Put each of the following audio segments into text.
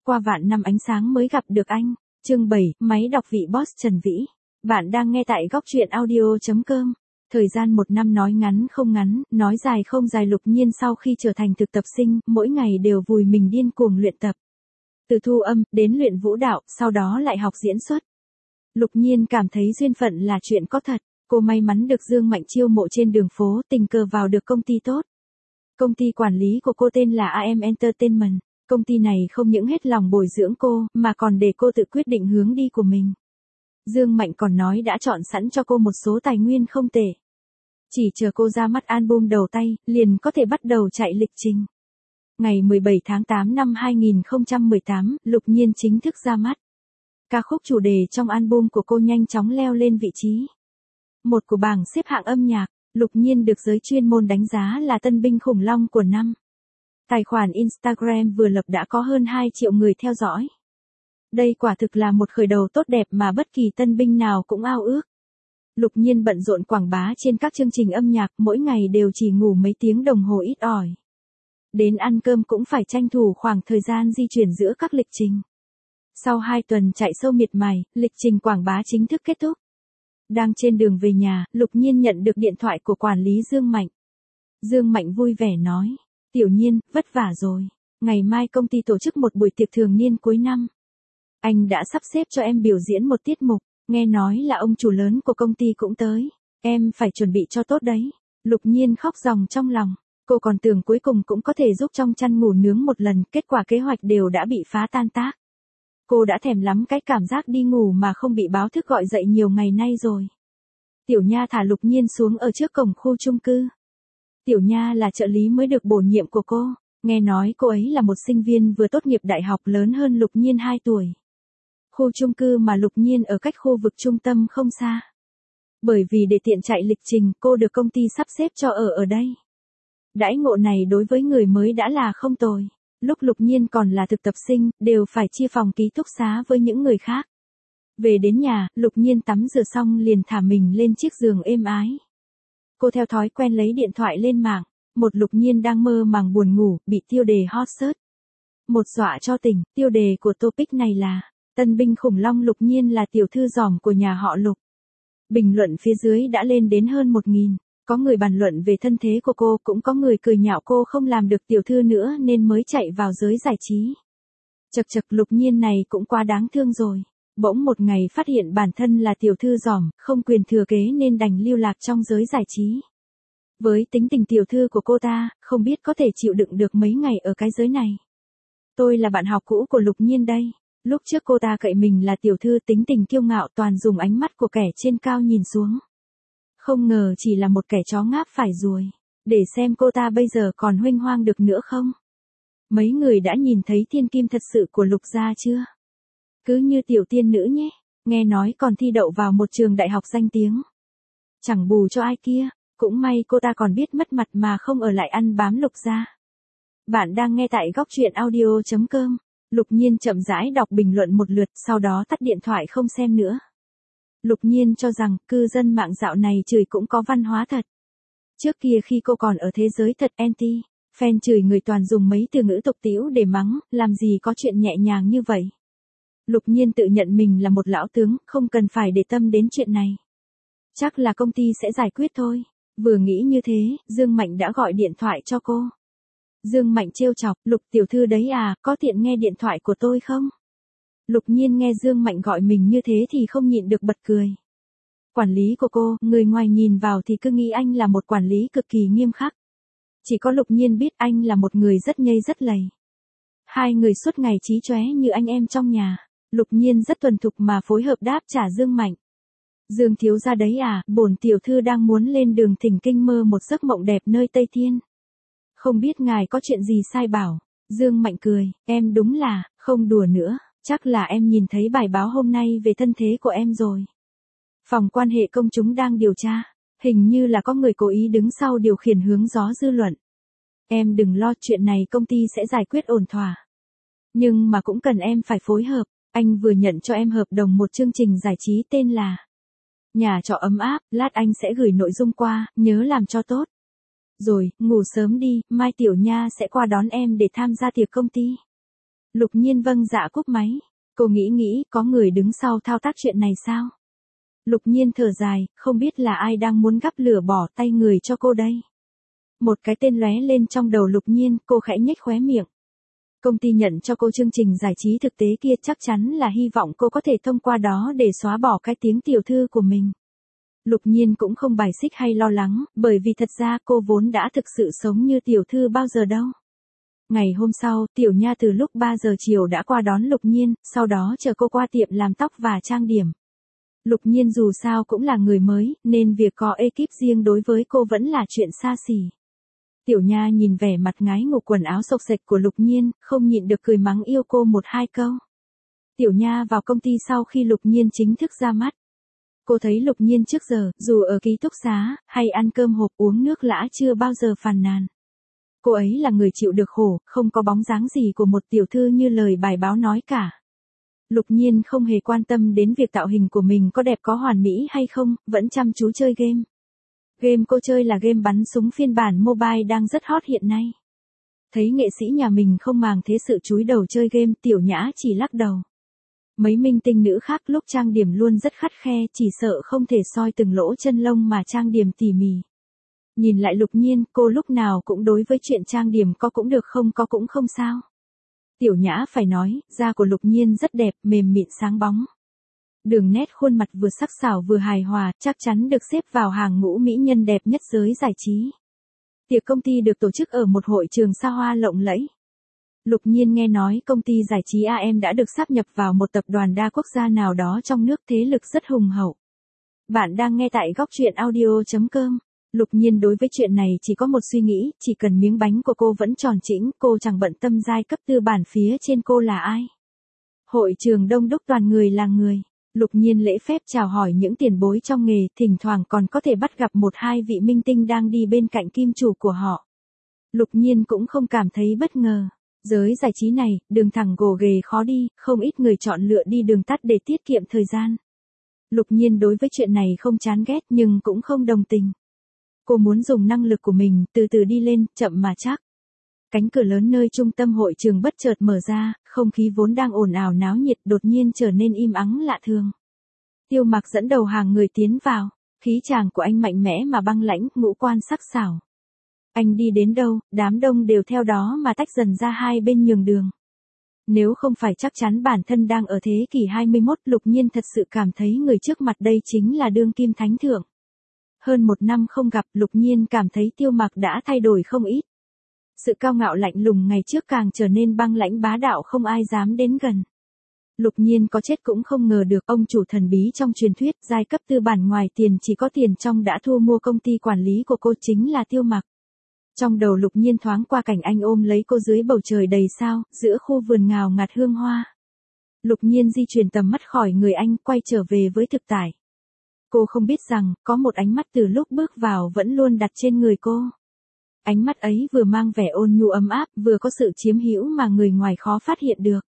qua vạn năm ánh sáng mới gặp được anh. Chương 7, máy đọc vị boss Trần Vĩ. Bạn đang nghe tại góc truyện audio.com. Thời gian 1 năm nói ngắn không ngắn, nói dài không dài. Lục Nhiên sau khi trở thành thực tập sinh, mỗi ngày đều vùi mình điên cuồng luyện tập. Từ thu âm, đến luyện vũ đạo, sau đó lại học diễn xuất. Lục Nhiên cảm thấy duyên phận là chuyện có thật. Cô may mắn được Dương Mạnh chiêu mộ trên đường phố, tình cờ vào được công ty tốt. Công ty quản lý của cô tên là AM Entertainment. Công ty này không những hết lòng bồi dưỡng cô, mà còn để cô tự quyết định hướng đi của mình. Dương Mạnh còn nói đã chọn sẵn cho cô một số tài nguyên không tệ. Chỉ chờ cô ra mắt album đầu tay, liền có thể bắt đầu chạy lịch trình. Ngày 17 tháng 8 năm 2018, Lục Nhiên chính thức ra mắt. Ca khúc chủ đề trong album của cô nhanh chóng leo lên vị trí 1 của bảng xếp hạng âm nhạc. Lục Nhiên được giới chuyên môn đánh giá là tân binh khủng long của năm. Tài khoản Instagram vừa lập đã có hơn 2 triệu người theo dõi. Đây quả thực là một khởi đầu tốt đẹp mà bất kỳ tân binh nào cũng ao ước. Lục Nhiên bận rộn quảng bá trên các chương trình âm nhạc, mỗi ngày đều chỉ ngủ mấy tiếng đồng hồ ít ỏi. Đến ăn cơm cũng phải tranh thủ khoảng thời gian di chuyển giữa các lịch trình. Sau 2 tuần chạy sâu miệt mài, lịch trình quảng bá chính thức kết thúc. Đang trên đường về nhà, Lục Nhiên nhận được điện thoại của quản lý Dương Mạnh. Dương Mạnh vui vẻ nói, Tiểu Nhiên, vất vả rồi. Ngày mai công ty tổ chức một buổi tiệc thường niên cuối năm. Anh đã sắp xếp cho em biểu diễn một tiết mục, nghe nói là ông chủ lớn của công ty cũng tới. Em phải chuẩn bị cho tốt đấy. Lục Nhiên khóc ròng trong lòng. Cô còn tưởng cuối cùng cũng có thể giúp trong chăn ngủ nướng một lần, kết quả kế hoạch đều đã bị phá tan tác. Cô đã thèm lắm cái cảm giác đi ngủ mà không bị báo thức gọi dậy nhiều ngày nay rồi. Tiểu Nha thả Lục Nhiên xuống ở trước cổng khu chung cư. Tiểu Nha là trợ lý mới được bổ nhiệm của cô. Nghe nói cô ấy là một sinh viên vừa tốt nghiệp đại học, lớn hơn Lục Nhiên 2 tuổi. Khu chung cư mà Lục Nhiên ở cách khu vực trung tâm không xa. Bởi vì để tiện chạy lịch trình, cô được công ty sắp xếp cho ở đây. Đãi ngộ này đối với người mới đã là không tồi. Lúc Lục Nhiên còn là thực tập sinh, đều phải chia phòng ký túc xá với những người khác. Về đến nhà, Lục Nhiên tắm rửa xong liền thả mình lên chiếc giường êm ái. Cô theo thói quen lấy điện thoại lên mạng. Một Lục Nhiên đang mơ màng buồn ngủ, bị tiêu đề hot search. Một dọa cho tỉnh, tiêu đề của topic này là tân binh khủng long Lục Nhiên là tiểu thư giỏm của nhà họ Lục. Bình luận phía dưới đã lên đến hơn 1.000. Có người bàn luận về thân thế của cô, cũng có người cười nhạo cô không làm được tiểu thư nữa nên mới chạy vào giới giải trí. Chật chật, Lục Nhiên này cũng quá đáng thương rồi. Bỗng một ngày phát hiện bản thân là tiểu thư giỏm, không quyền thừa kế nên đành lưu lạc trong giới giải trí. Với tính tình tiểu thư của cô ta, không biết có thể chịu đựng được mấy ngày ở cái giới này. Tôi là bạn học cũ của Lục Nhiên đây. Lúc trước cô ta cậy mình là tiểu thư, tính tình kiêu ngạo, toàn dùng ánh mắt của kẻ trên cao nhìn xuống. Không ngờ chỉ là một kẻ chó ngáp phải ruồi. Để xem cô ta bây giờ còn huênh hoang được nữa không? Mấy người đã nhìn thấy thiên kim thật sự của Lục gia chưa? Cứ như tiểu tiên nữ nhé. Nghe nói còn thi đậu vào một trường đại học danh tiếng. Chẳng bù cho ai kia. Cũng may cô ta còn biết mất mặt mà không ở lại ăn bám Lục gia. Bạn đang nghe tại góc truyện audio.com. Lục Nhiên chậm rãi đọc bình luận một lượt, sau đó tắt điện thoại không xem nữa. Lục Nhiên cho rằng cư dân mạng dạo này chửi cũng có văn hóa thật. Trước kia khi cô còn ở thế giới thật anti, fan chửi người toàn dùng mấy từ ngữ tục tĩu để mắng, làm gì có chuyện nhẹ nhàng như vậy. Lục Nhiên tự nhận mình là một lão tướng, không cần phải để tâm đến chuyện này. Chắc là công ty sẽ giải quyết thôi. Vừa nghĩ như thế, Dương Mạnh đã gọi điện thoại cho cô. Dương Mạnh trêu chọc, Lục tiểu thư đấy à, có tiện nghe điện thoại của tôi không? Lục Nhiên nghe Dương Mạnh gọi mình như thế thì không nhịn được bật cười. Quản lý của cô, người ngoài nhìn vào thì cứ nghĩ anh là một quản lý cực kỳ nghiêm khắc. Chỉ có Lục Nhiên biết anh là một người rất nhây rất lầy. Hai người suốt ngày chí chóe như anh em trong nhà. Lục Nhiên rất thuần thục mà phối hợp đáp trả Dương Mạnh. Dương thiếu gia đấy à, bổn tiểu thư đang muốn lên đường thỉnh kinh mơ một giấc mộng đẹp nơi Tây Thiên. Không biết ngài có chuyện gì sai bảo. Dương Mạnh cười, em đúng là, không đùa nữa, chắc là em nhìn thấy bài báo hôm nay về thân thế của em rồi. Phòng quan hệ công chúng đang điều tra, hình như là có người cố ý đứng sau điều khiển hướng gió dư luận. Em đừng lo, chuyện này công ty sẽ giải quyết ổn thỏa. Nhưng mà cũng cần em phải phối hợp, anh vừa nhận cho em hợp đồng một chương trình giải trí tên là Nhà trọ ấm áp, lát anh sẽ gửi nội dung qua, nhớ làm cho tốt. Rồi, ngủ sớm đi, mai Tiểu Nha sẽ qua đón em để tham gia tiệc công ty. Lục Nhiên vâng dạ cúp máy. Cô nghĩ có người đứng sau thao tác chuyện này sao? Lục Nhiên thở dài, không biết là ai đang muốn gắp lửa bỏ tay người cho cô đây. Một cái tên lóe lên trong đầu Lục Nhiên, cô khẽ nhếch khóe miệng. Công ty nhận cho cô chương trình giải trí thực tế kia chắc chắn là hy vọng cô có thể thông qua đó để xóa bỏ cái tiếng tiểu thư của mình. Lục Nhiên cũng không bài xích hay lo lắng, bởi vì thật ra cô vốn đã thực sự sống như tiểu thư bao giờ đâu. Ngày hôm sau, Tiểu Nha từ lúc 3 giờ chiều đã qua đón Lục Nhiên, sau đó chờ cô qua tiệm làm tóc và trang điểm. Lục Nhiên dù sao cũng là người mới, nên việc có ekip riêng đối với cô vẫn là chuyện xa xỉ. Tiểu Nha nhìn vẻ mặt ngái ngủ quần áo xộc xệch của Lục Nhiên, không nhịn được cười mắng yêu cô một hai câu. Tiểu Nha vào công ty sau khi Lục Nhiên chính thức ra mắt. Cô thấy Lục Nhiên trước giờ, dù ở ký túc xá, hay ăn cơm hộp uống nước lã chưa bao giờ phàn nàn. Cô ấy là người chịu được khổ, không có bóng dáng gì của một tiểu thư như lời bài báo nói cả. Lục Nhiên không hề quan tâm đến việc tạo hình của mình có đẹp có hoàn mỹ hay không, vẫn chăm chú chơi game. Game cô chơi là game bắn súng phiên bản mobile đang rất hot hiện nay. Thấy nghệ sĩ nhà mình không màng thế sự chúi đầu chơi game, Tiểu Nhã chỉ lắc đầu. Mấy minh tinh nữ khác lúc trang điểm luôn rất khắt khe, chỉ sợ không thể soi từng lỗ chân lông mà trang điểm tỉ mỉ. Nhìn lại Lục Nhiên, cô lúc nào cũng đối với chuyện trang điểm có cũng được không có cũng không sao. Tiểu Nhã phải nói, da của Lục Nhiên rất đẹp, mềm mịn sáng bóng. Đường nét khuôn mặt vừa sắc sảo vừa hài hòa, chắc chắn được xếp vào hàng ngũ mỹ nhân đẹp nhất giới giải trí. Tiệc công ty được tổ chức ở một hội trường xa hoa lộng lẫy. Lục Nhiên nghe nói công ty giải trí AM đã được sáp nhập vào một tập đoàn đa quốc gia nào đó trong nước, thế lực rất hùng hậu. Bạn đang nghe tại góc truyện audio.com. Lục Nhiên đối với chuyện này chỉ có một suy nghĩ, chỉ cần miếng bánh của cô vẫn tròn trĩnh, cô chẳng bận tâm giai cấp tư bản phía trên cô là ai. Hội trường đông đúc toàn người là người. Lục Nhiên lễ phép chào hỏi những tiền bối trong nghề, thỉnh thoảng còn có thể bắt gặp một hai vị minh tinh đang đi bên cạnh kim chủ của họ. Lục Nhiên cũng không cảm thấy bất ngờ. Giới giải trí này, đường thẳng gồ ghề khó đi, không ít người chọn lựa đi đường tắt để tiết kiệm thời gian. Lục Nhiên đối với chuyện này không chán ghét nhưng cũng không đồng tình. Cô muốn dùng năng lực của mình, từ từ đi lên, chậm mà chắc. Cánh cửa lớn nơi trung tâm hội trường bất chợt mở ra, không khí vốn đang ồn ào náo nhiệt đột nhiên trở nên im ắng lạ thường. Tiêu Mặc dẫn đầu hàng người tiến vào, khí chàng của anh mạnh mẽ mà băng lãnh, ngũ quan sắc sảo. Anh đi đến đâu, đám đông đều theo đó mà tách dần ra hai bên nhường đường. Nếu không phải chắc chắn bản thân đang ở thế kỷ 21, Lục Nhiên thật sự cảm thấy người trước mặt đây chính là đương kim thánh thượng. Hơn một năm không gặp, Lục Nhiên cảm thấy Tiêu Mặc đã thay đổi không ít. Sự cao ngạo lạnh lùng ngày trước càng trở nên băng lãnh bá đạo, không ai dám đến gần. Lục Nhiên có chết cũng không ngờ được ông chủ thần bí trong truyền thuyết, giai cấp tư bản ngoài tiền chỉ có tiền trong đã thu mua công ty quản lý của cô chính là Tiêu Mặc. Trong đầu Lục Nhiên thoáng qua cảnh anh ôm lấy cô dưới bầu trời đầy sao, giữa khu vườn ngào ngạt hương hoa. Lục Nhiên di chuyển tầm mắt khỏi người anh, quay trở về với thực tại. Cô không biết rằng, có một ánh mắt từ lúc bước vào vẫn luôn đặt trên người cô. Ánh mắt ấy vừa mang vẻ ôn nhu ấm áp, vừa có sự chiếm hữu mà người ngoài khó phát hiện được.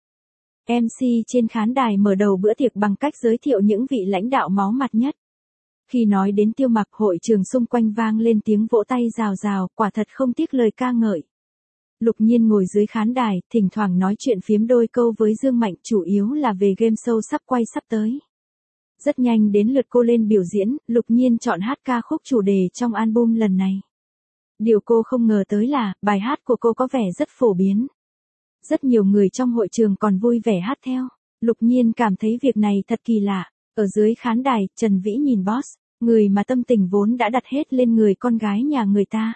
MC trên khán đài mở đầu bữa tiệc bằng cách giới thiệu những vị lãnh đạo máu mặt nhất. Khi nói đến Tiêu Mặc, hội trường xung quanh vang lên tiếng vỗ tay rào rào, quả thật không tiếc lời ca ngợi. Lục Nhiên ngồi dưới khán đài, thỉnh thoảng nói chuyện phiếm đôi câu với Dương Mạnh, chủ yếu là về game show sắp quay sắp tới. Rất nhanh đến lượt cô lên biểu diễn, Lục Nhiên chọn hát ca khúc chủ đề trong album lần này. Điều cô không ngờ tới là, bài hát của cô có vẻ rất phổ biến. Rất nhiều người trong hội trường còn vui vẻ hát theo. Lục Nhiên cảm thấy việc này thật kỳ lạ. Ở dưới khán đài, Trần Vĩ nhìn Boss, người mà tâm tình vốn đã đặt hết lên người con gái nhà người ta.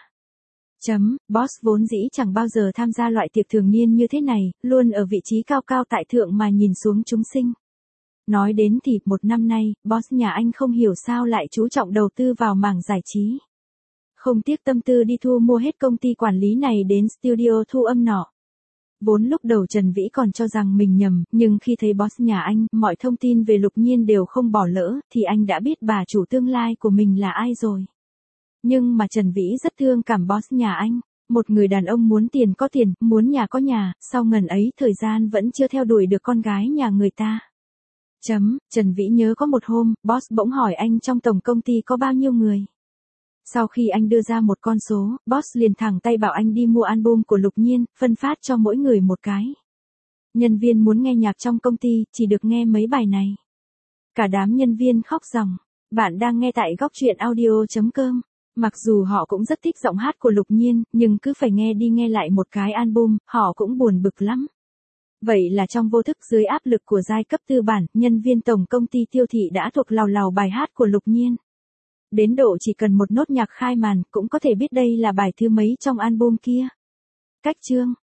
Boss vốn dĩ chẳng bao giờ tham gia loại tiệc thường niên như thế này, luôn ở vị trí cao cao tại thượng mà nhìn xuống chúng sinh. Nói đến thì, một năm nay, Boss nhà anh không hiểu sao lại chú trọng đầu tư vào mảng giải trí. Không tiếc tâm tư đi thu mua hết công ty quản lý này đến studio thu âm nọ. Vốn lúc đầu Trần Vĩ còn cho rằng mình nhầm, nhưng khi thấy Boss nhà anh, mọi thông tin về Lục Nhiên đều không bỏ lỡ, thì anh đã biết bà chủ tương lai của mình là ai rồi. Nhưng mà Trần Vĩ rất thương cảm Boss nhà anh. Một người đàn ông muốn tiền có tiền, muốn nhà có nhà, sau ngần ấy thời gian vẫn chưa theo đuổi được con gái nhà người ta. Trần Vĩ nhớ có một hôm, Boss bỗng hỏi anh trong tổng công ty có bao nhiêu người. Sau khi anh đưa ra một con số, Boss liền thẳng tay bảo anh đi mua album của Lục Nhiên, phân phát cho mỗi người một cái. Nhân viên muốn nghe nhạc trong công ty, chỉ được nghe mấy bài này. Cả đám nhân viên khóc ròng. Bạn đang nghe tại góc truyện audio.com. Mặc dù họ cũng rất thích giọng hát của Lục Nhiên, nhưng cứ phải nghe đi nghe lại một cái album, họ cũng buồn bực lắm. Vậy là trong vô thức dưới áp lực của giai cấp tư bản, nhân viên tổng công ty Tiêu Thị đã thuộc lào lào bài hát của Lục Nhiên. Đến độ chỉ cần một nốt nhạc khai màn cũng có thể biết đây là bài thứ mấy trong album kia. Cách chương